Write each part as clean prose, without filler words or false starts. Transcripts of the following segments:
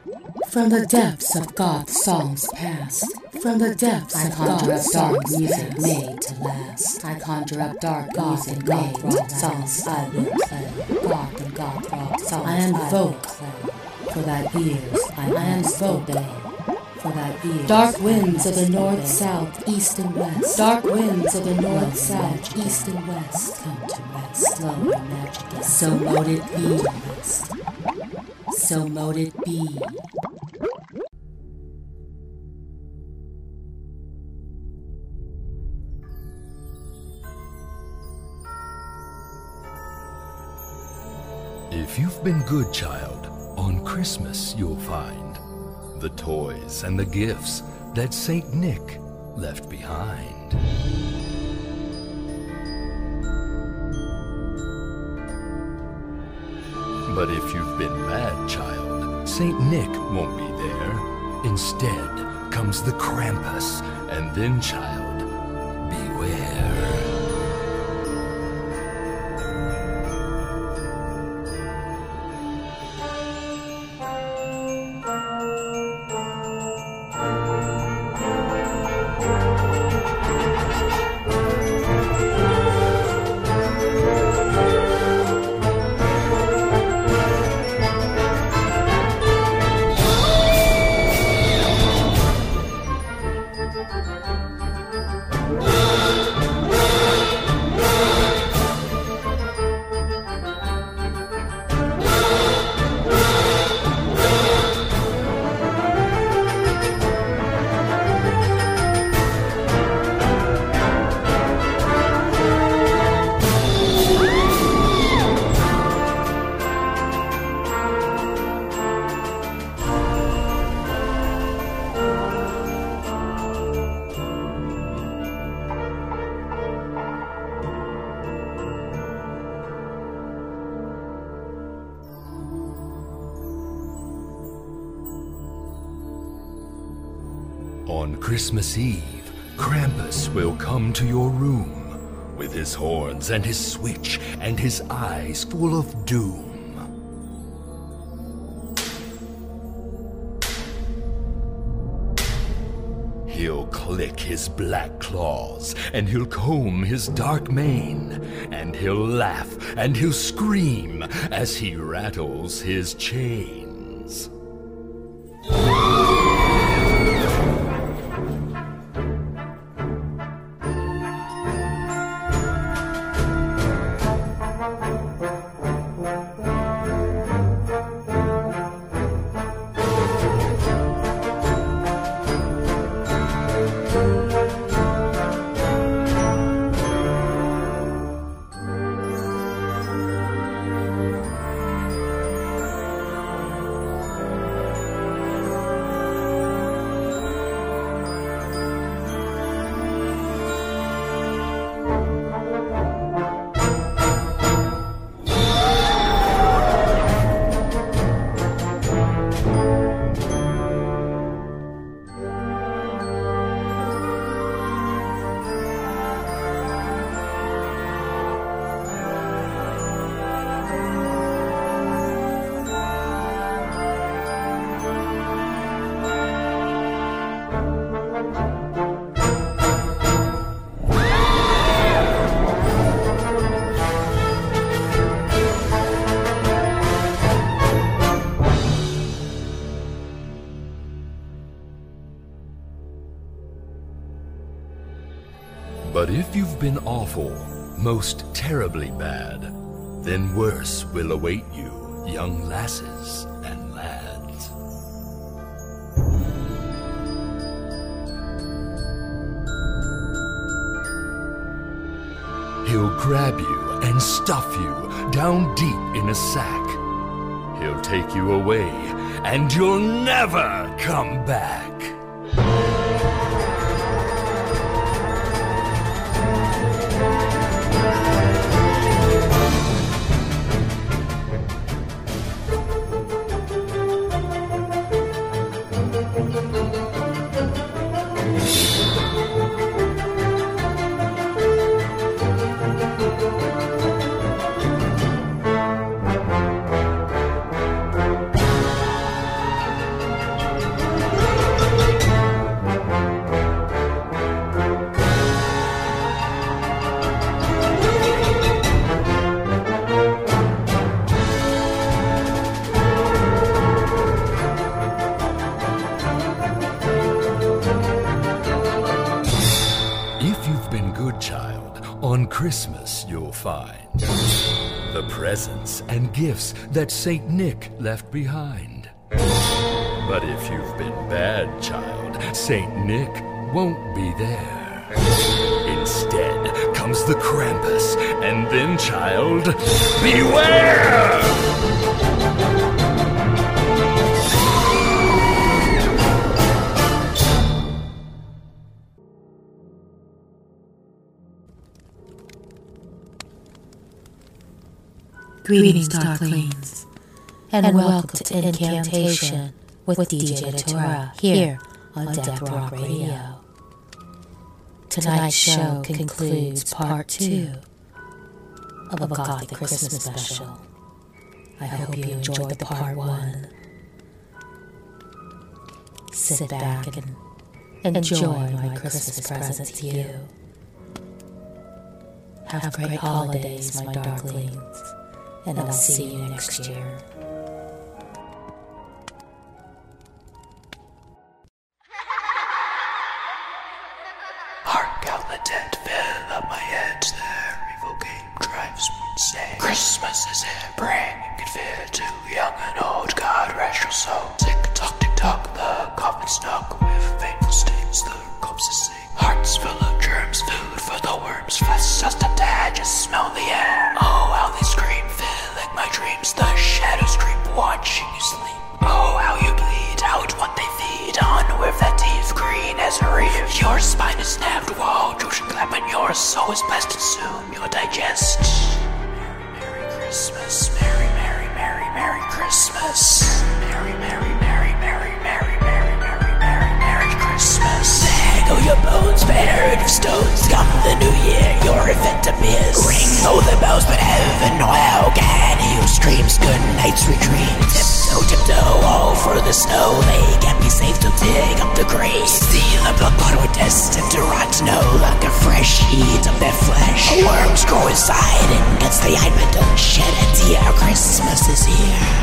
From the depths of goth songs past, from the depths I conjure up dark music made to last. I conjure up dark music made rock songs I will play. Goth and goth rock songs I invoke for thy ears. I invoke for thy ears. Dark winds of the north, south, east, and west. Dark winds of the north, south, east, and west. Come to rest, slow and magic. So mote it be, rest. So mote it be. If you've been good, child, on Christmas you'll find the toys and the gifts that Saint Nick left behind. But if you've been bad, child, Saint Nick won't be there. Instead comes the Krampus, and then, child, beware. On Christmas Eve, Krampus will come to your room with his horns and his switch and his eyes full of doom. He'll click his black claws, and he'll comb his dark mane, and he'll laugh and he'll scream as he rattles his chains. But if you've been awful, most terribly bad, then worse will await you, young lasses and lads. He'll grab you and stuff you down deep in a sack. He'll take you away, and you'll never come back. on Christmas you'll find the presents and gifts that Saint Nick left behind. But if you've been bad, child, Saint Nick won't be there. Instead comes the Krampus, and then, child, beware! Greetings, Darklings, and welcome to Incantation with DJ Torah here on Death Rock Radio. Tonight's show concludes part 2 of a Gothic Christmas special. I hope you enjoyed the part 1. Sit back and enjoy my Christmas present to you. Have great holidays, my Darklings, and I'll see you next year. Hark how the dead fill up my head. Their evil game drives me insane. Christmas is here, bringing good fear to young and old. God rest your soul. Tick tock, the coffin stuck with painful stings. The corpses sing. Hearts full of germs, food for the worms. Flesh just a tad, just smell the air. Oh, how they scream, filling my dreams. The shadows creep, watching you sleep. Oh, how you bleed out what they feed on with that teeth green as a reef. Your spine is snapped while Josh clap, and your soul is blessed, and soon you'll digest. Merry, Merry Christmas. Merry, Merry, Merry, Merry Christmas. Merry, Merry, Merry, Merry, Merry, Merry, Merry, Merry, Merry Christmas. There go your bones, buried of stones. Come the new year, you're fit to miss. Ring all the bells, but heaven or hell can heal streams. Good night's retreat. Tiptoe all through the snow. They can't be safe to dig up the grave. See the blood bottle destined to rot. No longer fresh, eat up their flesh. Worms grow inside and gets the eye, but don't shed a tear. Christmas is here.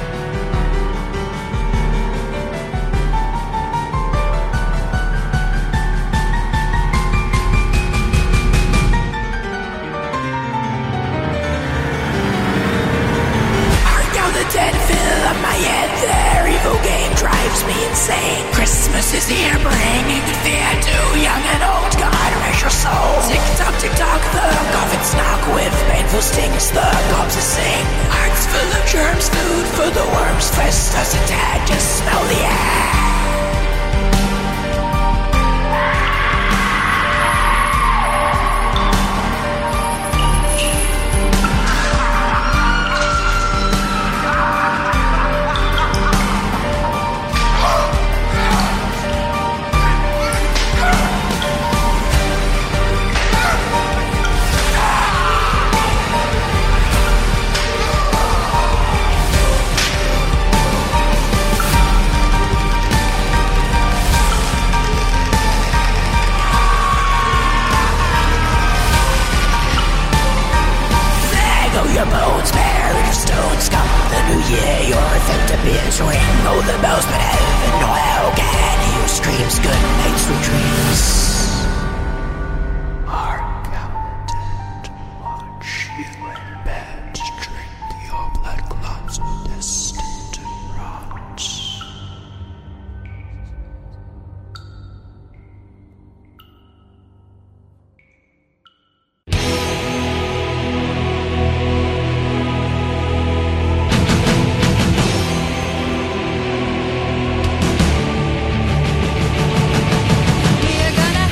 Insane. Christmas is here, bringing good fear to young and old. God rest your soul. Tick tock, the coffins knock with painful stings. The corpses sing. Hearts full of germs, food for the worms. Flesh does a tad, just smell the air. Your bones buried in stones. Come the new year, you're fit to be. Ring all the bells, but heaven or hell can heal screams. Good night's dreams. Hark how the dead watch you in bed. Drink your blood clots destined to rot. We're gonna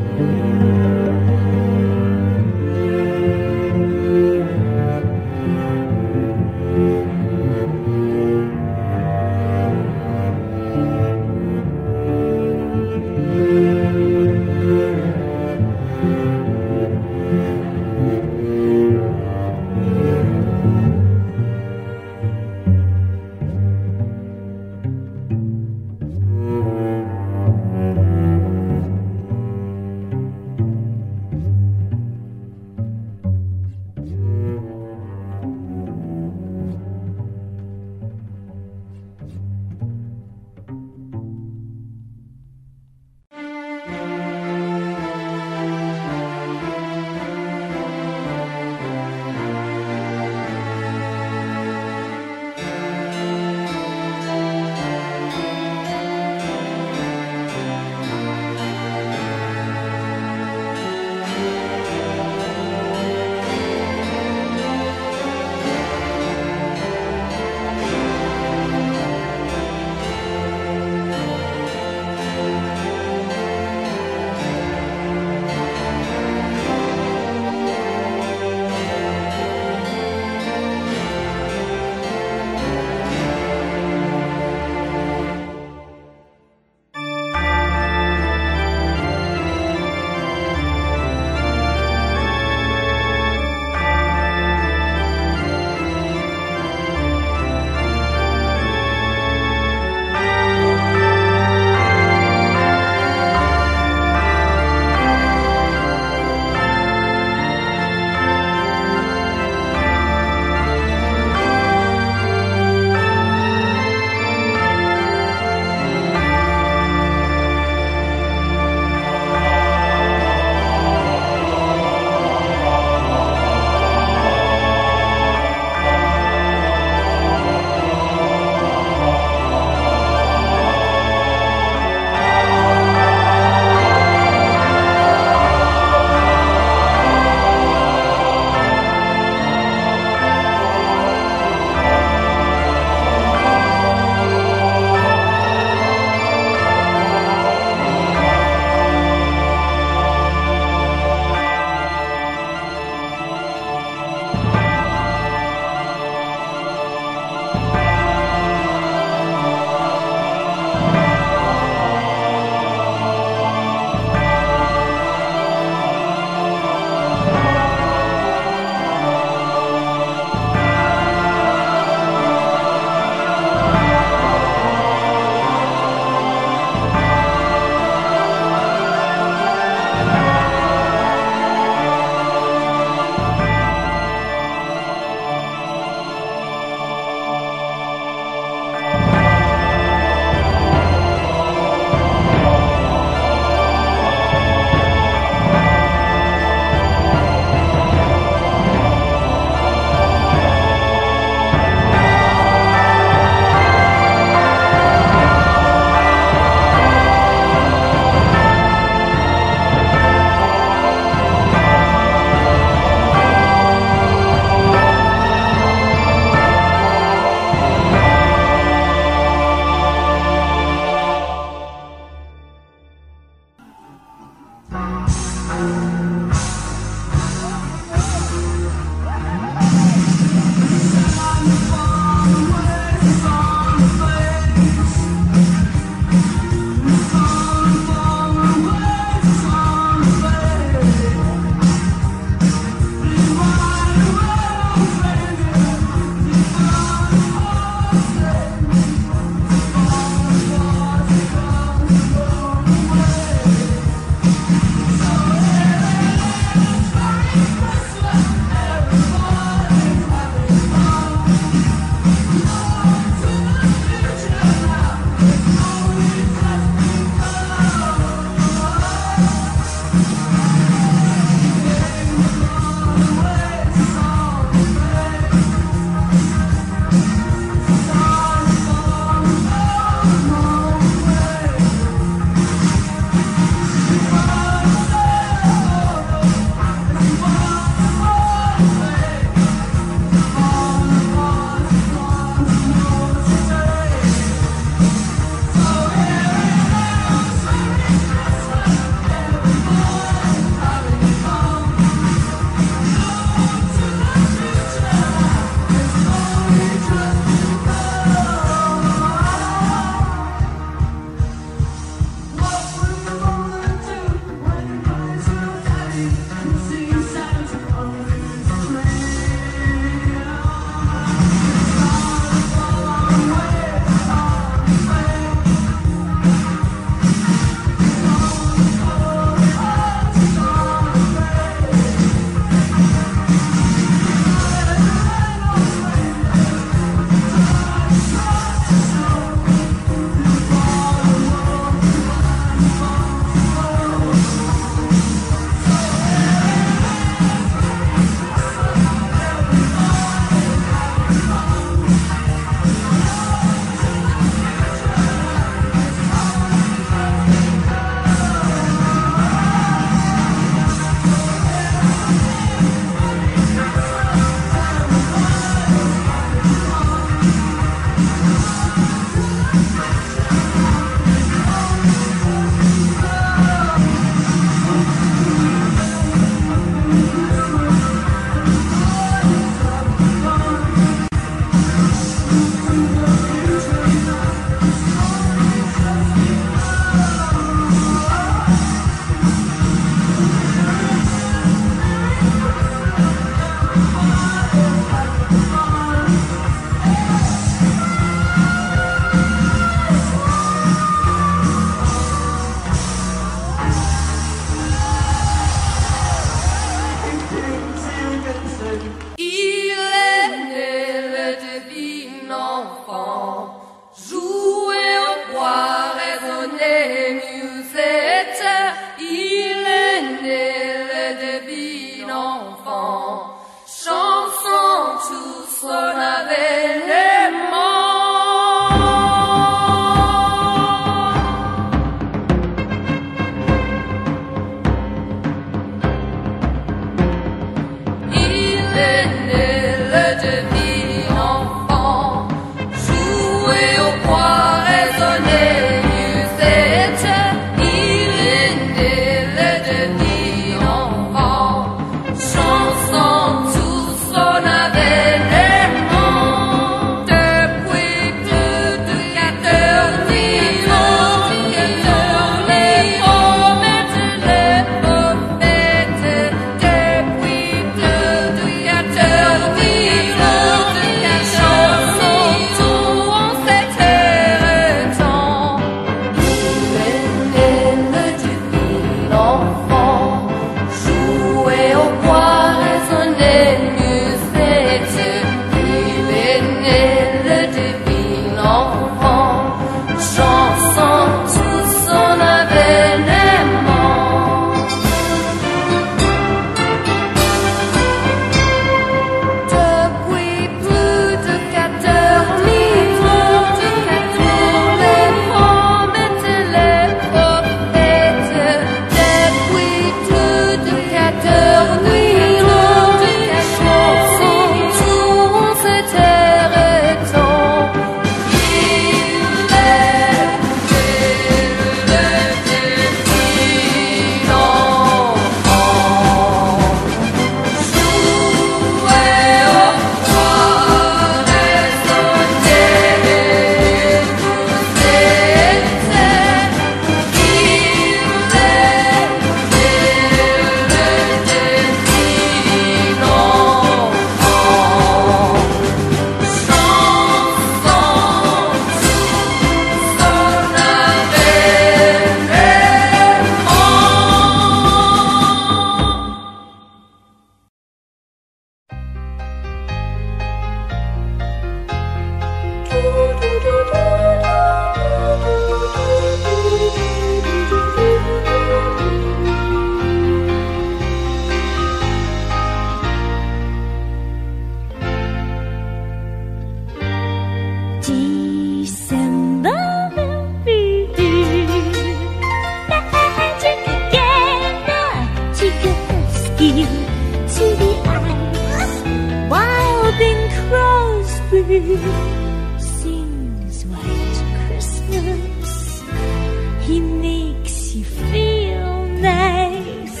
sings White Christmas. He makes you feel nice.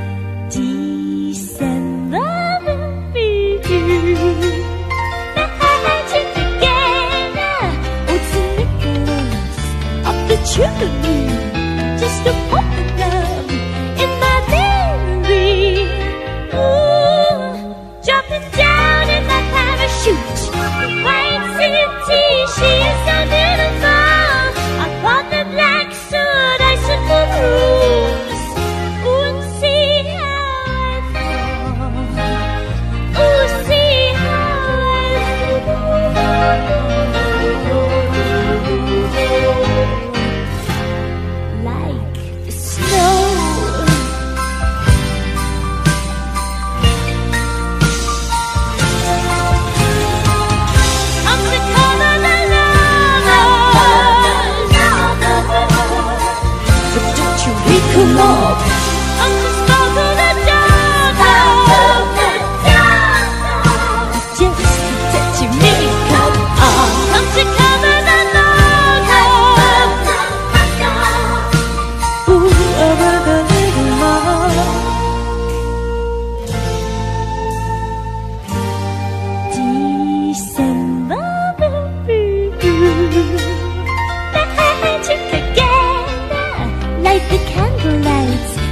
December will be magic together. Oh, it's Nicholas up the chimney, just a pop of love in my memory. Ooh, jumping down in my parachute, White City, she is so beautiful. Upon the black soot, icicle rooms. Ooh, and see how I fall. Ooh, see how I fall. Like the snow. I'm the color the lovers. But don't you wake 'em up. I'm the spark of the dawn. Just that you make 'em up. I'm the color the lovers. Ooh, over the little mark. December will be magic together. Light the candlelights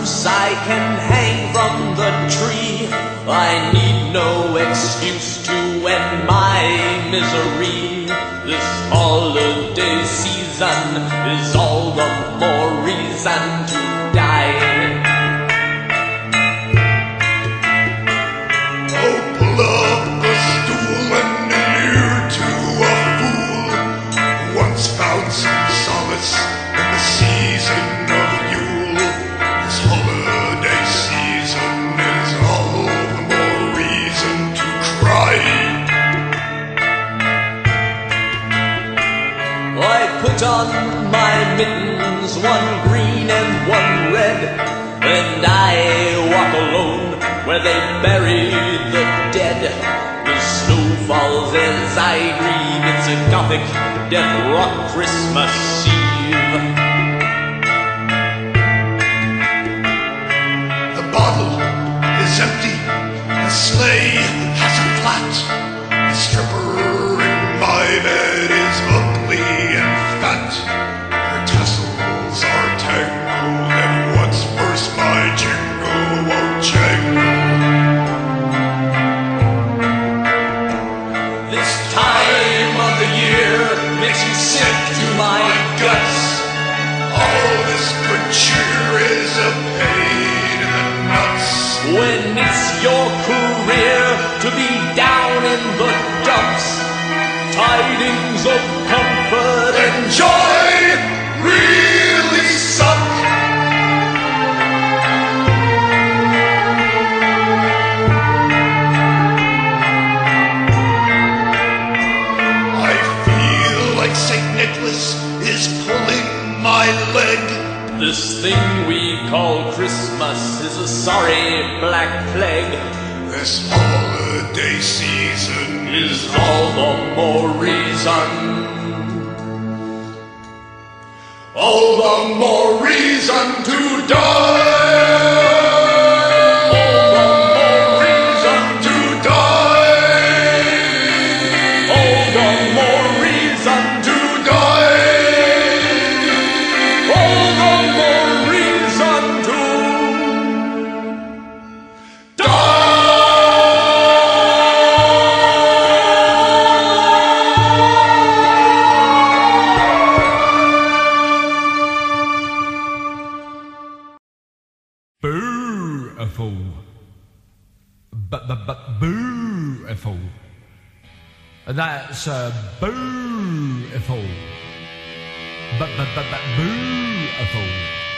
noose I can hang from the tree. I need no excuse to end my misery. This holiday season is all the more reason to die. Oh, pull up a stool and an ear to a fool who once found some solace in the season of Yule. This holiday season is all the more reason to cry. I put on my mittens, one green and one red, and I walk alone where they bury the dead. The snow falls as I grieve, it's a gothic death rock Christmas Eve. The bottle is empty, the sleigh has a flat. The stripper in my bed is ugly and fat. Her tassels are tangled, and what's worse, my jingle won't jangle. This time of the year makes me sick to my guts. All this good cheer is a pain in the nuts. When it's your career to be down in the dumps, tidings of comfort and joy really suck. I feel like St. Nicholas is pulling my leg. This thing we call Christmas is a sorry black plague. This holiday season Is all the more reason, all the more reason to die. all the more reason To die. all the more reason To die. all the more reason to Beautiful. Beautiful. That's beautiful. Beautiful.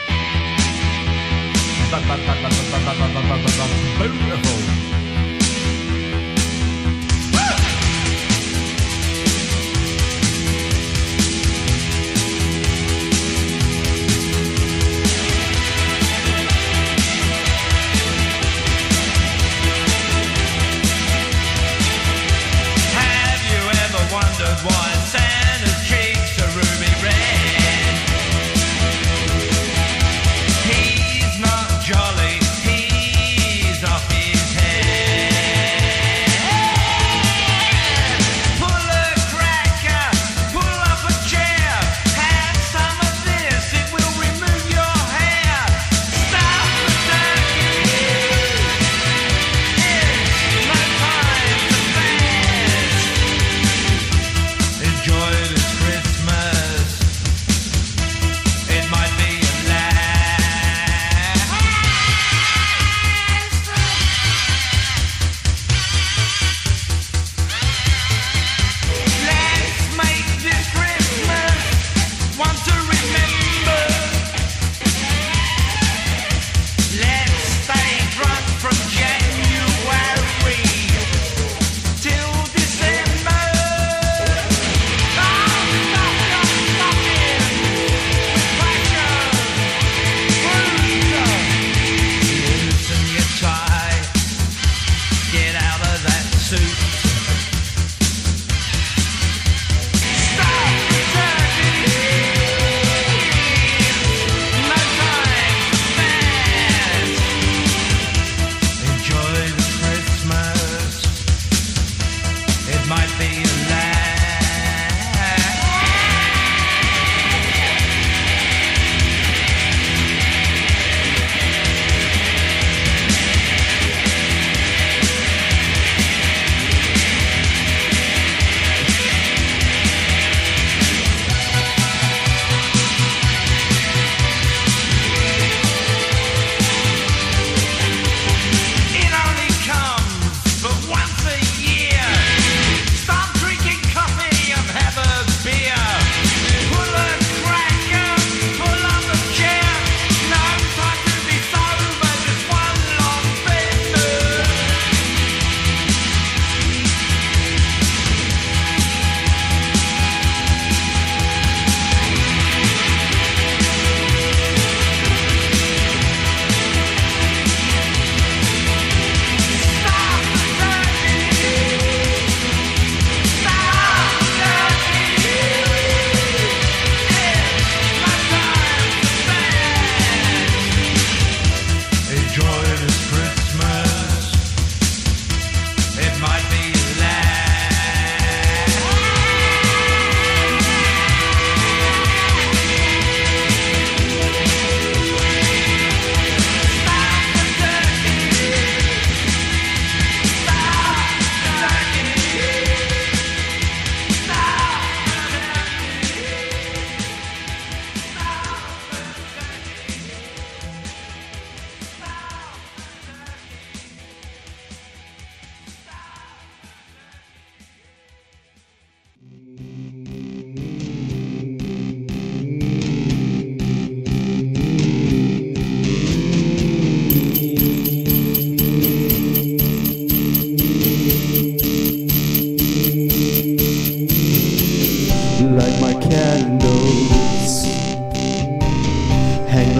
Beautiful. Have you ever wondered why Santa's cheeks are ruby red? He's not jolly, he's off his head.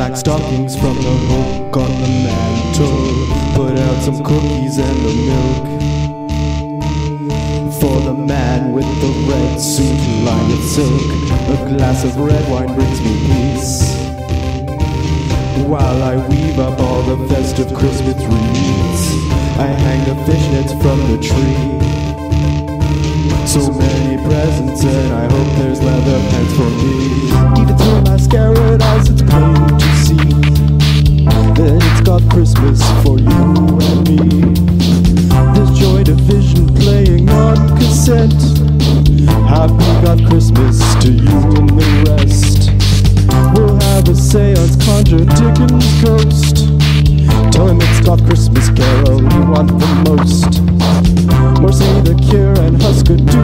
black stockings from the hook on the mantle. Put out some cookies and the milk for the man with the red suit lined with silk. A glass of red wine brings me peace while I weave up all the festive Christmas wreaths. I hang the fishnets from the tree. So many presents and I hope there's leather pants for me. Even through my scared eyes it's plain to see that it's got Christmas for you and me. There's Joy Division playing on cassette. Happy got Christmas to you and the rest. We'll have a seance, conjure Dickens' ghost. Tell him it's got Christmas carol you want the most. Morrissey, The Cure and Husker Du.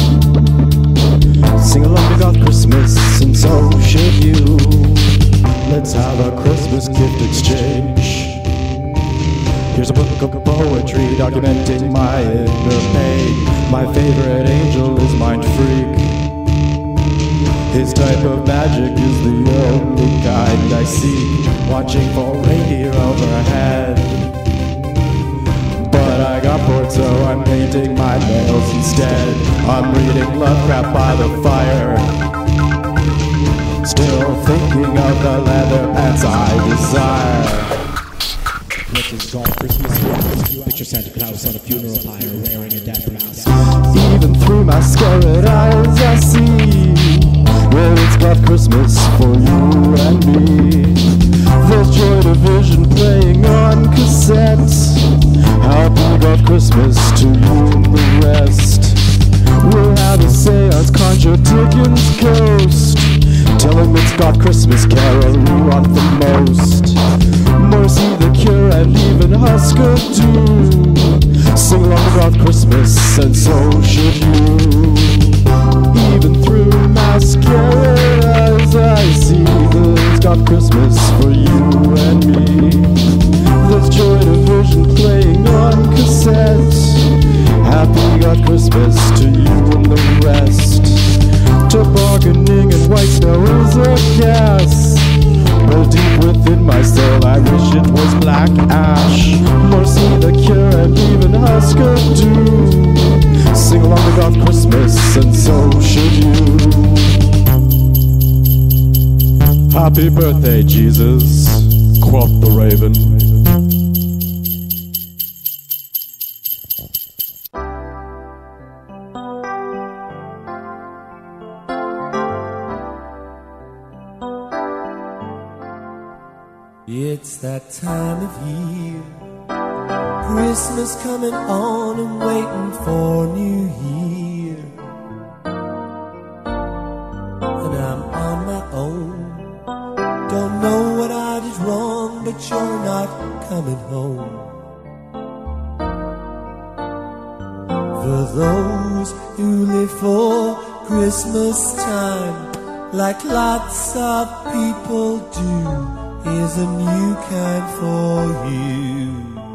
Sing along to God Christmas and so should you. Let's have a Christmas gift exchange. Here's a book of poetry documenting my inner pain. My favorite angel is Mind Freak. His type of magic is the only kind I seek. Watching for reindeer overhead, but I got bored so I'm painting my nails instead. I'm reading Lovecraft by the fire, still thinking of the leather pants I desire. Richard's golf Christmas. Picture Santa Claus on a funeral pyre wearing a dapper mask. Even through my scared eyes I see well, it's got Christmas for you and me. There's Joy Division playing on cassettes. Happy got Christmas to you and the rest. We'll have a seance, conjure Dickens' ghost. Tell him it's got Christmas carol you want the most. Morrissey, The Cure and even Husker Du. Sing along about Christmas and so should you. Even through my scared eyes I see that it's got Christmas for you and me. There's Joy Division playing on cassette. Happy got Christmas to you and the rest. Tobogganing and white snow is a gas, but deep within my soul I wish it was black ash. Morrissey, The Cure and even Husker Du. Sing along about Christmas and so should you. Happy birthday, Jesus, quoth the raven. It's that time of year, Christmas coming on and waiting for New Year. And I'm on my own, don't know what I did wrong, but you're not coming home. For those who live for Christmas time, like lots of people do, here's a new kind for you.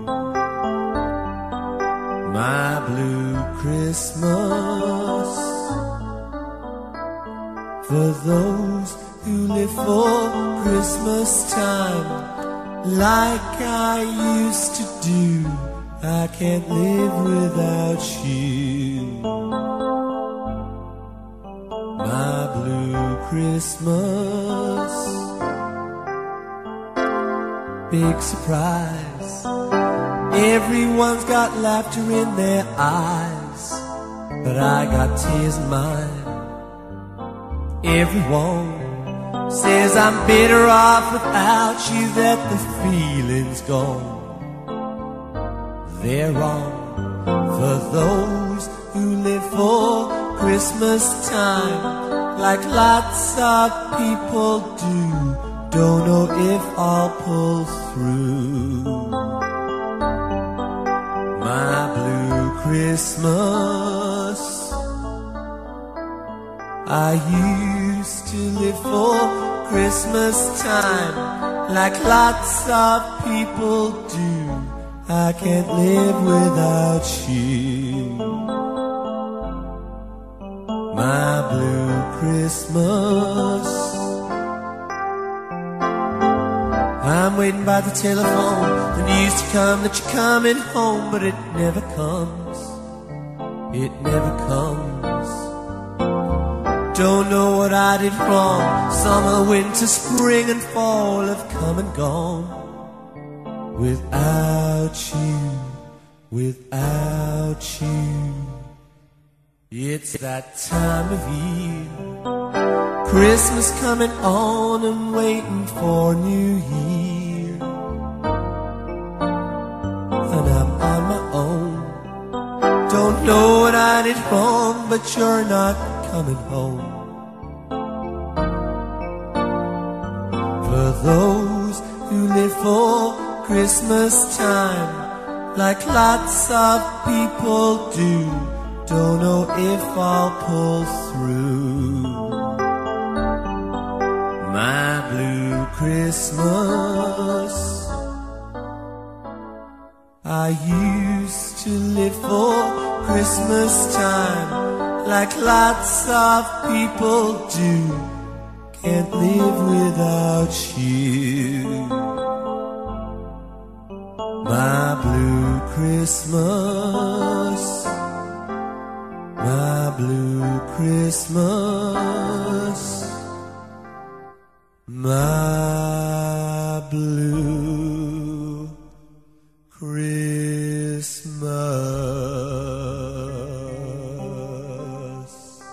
My Blue Christmas. For those who live for Christmas time, like I used to do, I can't live without you. My Blue Christmas. Big surprise, everyone's got laughter in their eyes, but I got tears in mine. Everyone says I'm better off without you, that the feeling's gone. They're wrong. For those who live for Christmas time, like lots of people do, don't know if I'll pull through. My Blue Christmas. I used to live for Christmas time, like lots of people do. I can't live without you. My Blue Christmas. waiting by the telephone. The news to come that you're coming home, but it never comes. It never comes. Don't know what I did wrong. Summer, winter, spring, and fall have come and gone. Without you, without you. It's that time of year. Christmas coming on and waiting for New Year. And I'm on my own. Don't know what I did wrong, but you're not coming home. For those who live for Christmas time, like lots of people do, don't know if I'll pull through. My blue Christmas. I used to live for Christmas time, like lots of people do. Can't live without you. My blue Christmas. My blue Christmas. My blue Christmas.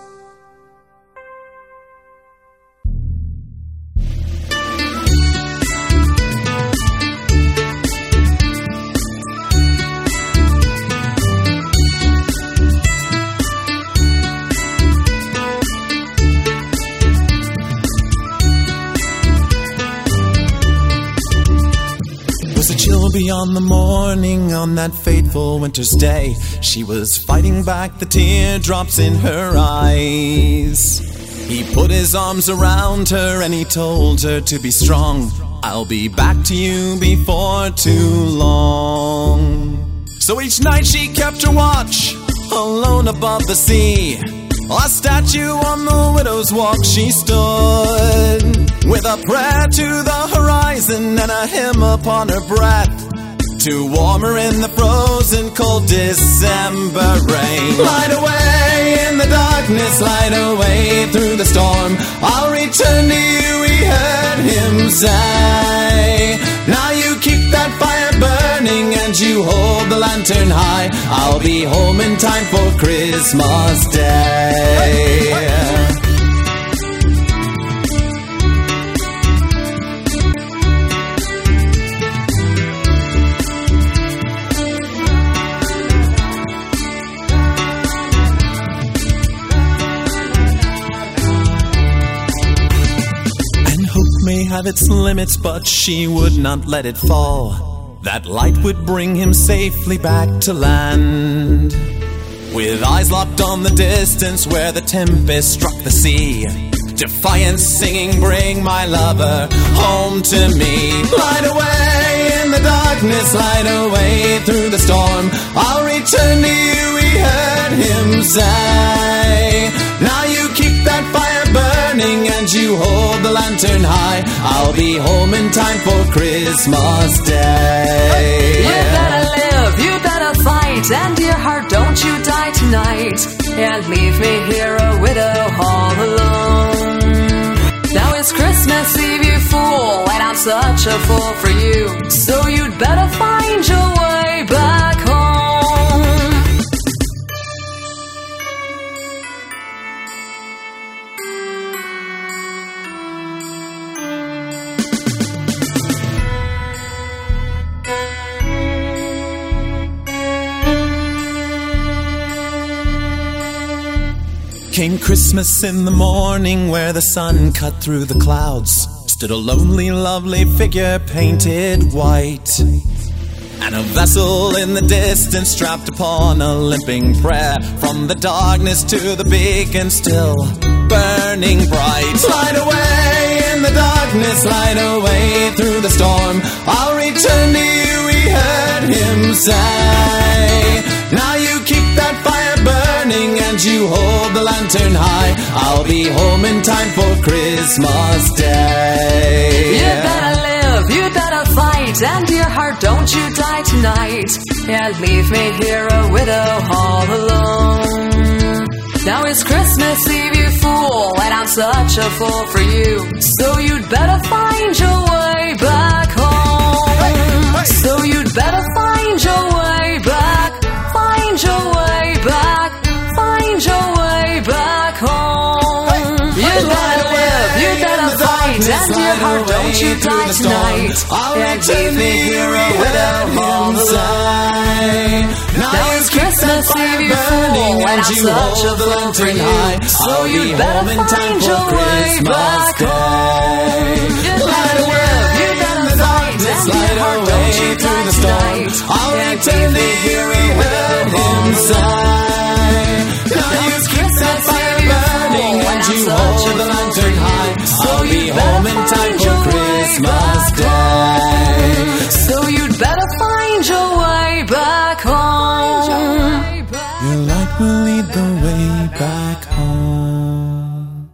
Chill beyond the morning on that fateful winter's day. She was fighting back the teardrops in her eyes. He put his arms around her and he told her to be strong. I'll be back to you before too long. So each night she kept her watch, alone above the sea. A statue on the widow's walk she stood, with a prayer to the horizon and a hymn upon her breath, to warm her in the frozen cold December rain. Light away in the darkness, light away through the storm. I'll return to you, we heard him say. Now you keep that fire burning and you hold the lantern high. I'll be home in time for Christmas Day. May have its limits, but she would not let it fall. That light would bring him safely back to land. With eyes locked on the distance where the tempest struck the sea, defiant singing, bring my lover home to me. Light away in the darkness, light away through the storm. I'll return to you, we heard him say. Now you keep that fire burning and you hold the lantern high. I'll be home in time for Christmas Day. You better live, you better fight, and dear heart, don't you die tonight, and leave me here a widow all alone. Now it's Christmas Eve, you fool, and I'm such a fool for you, so you'd better find your way back home. Came Christmas in the morning where the sun cut through the clouds. Stood a lonely, lovely figure painted white, and a vessel in the distance strapped upon a limping prayer. From the darkness to the beacon still burning bright. Light away in the darkness, light away through the storm. I'll return to you, we heard him say. Now you keep that fire burning and you hold the lantern high. I'll be home in time for Christmas Day. You better live, you better fight, fight, and dear heart, don't you die tonight, and leave me here a widow all alone. Now it's Christmas Eve, you fool, and I'm such a fool for you, so you'd better find your way back home. So you'd better find your way back, find your way back, find your way back home. You better live, you better fight, and dear heart, don't you die tonight, and leave me here a widow all alone. Now it's Christmas Eve, you fool, and I'm such a fool for you, so you'd better find your way back home. You better live, you better fight, and dear heart, don't you die tonight, and leave me here a widow inside. Now it's Christmas Eve, you fool, and I'm such a fool for you, so you'd better find your Christmas Day. So you'd better find your way back home. Your light will lead the way back home.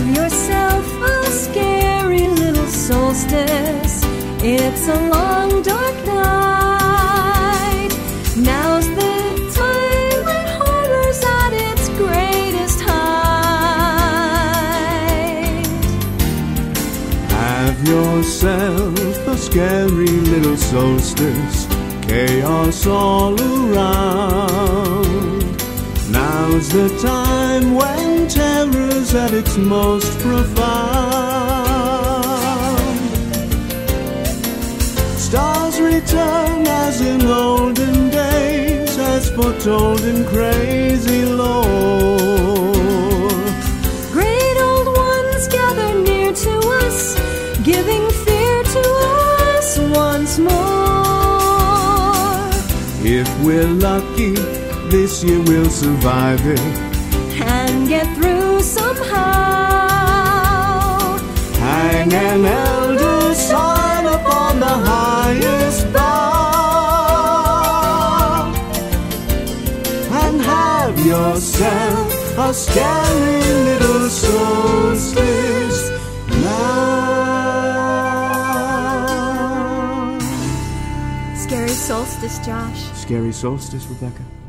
Have yourself a scary little solstice. It's a long dark night. Now's the time when horror's at its greatest height. Have yourself a scary little solstice. Chaos all around. Now's the time when terror's at its most profound. Stars return as in olden days, as foretold in crazy lore. Great old ones gather near to us, giving fear to us once more. If we're lucky, this year we'll survive it and get through somehow. Hang an elder sign upon the highest bough, and have yourself a scary little solstice now. Scary solstice, Josh. Scary solstice, Rebecca.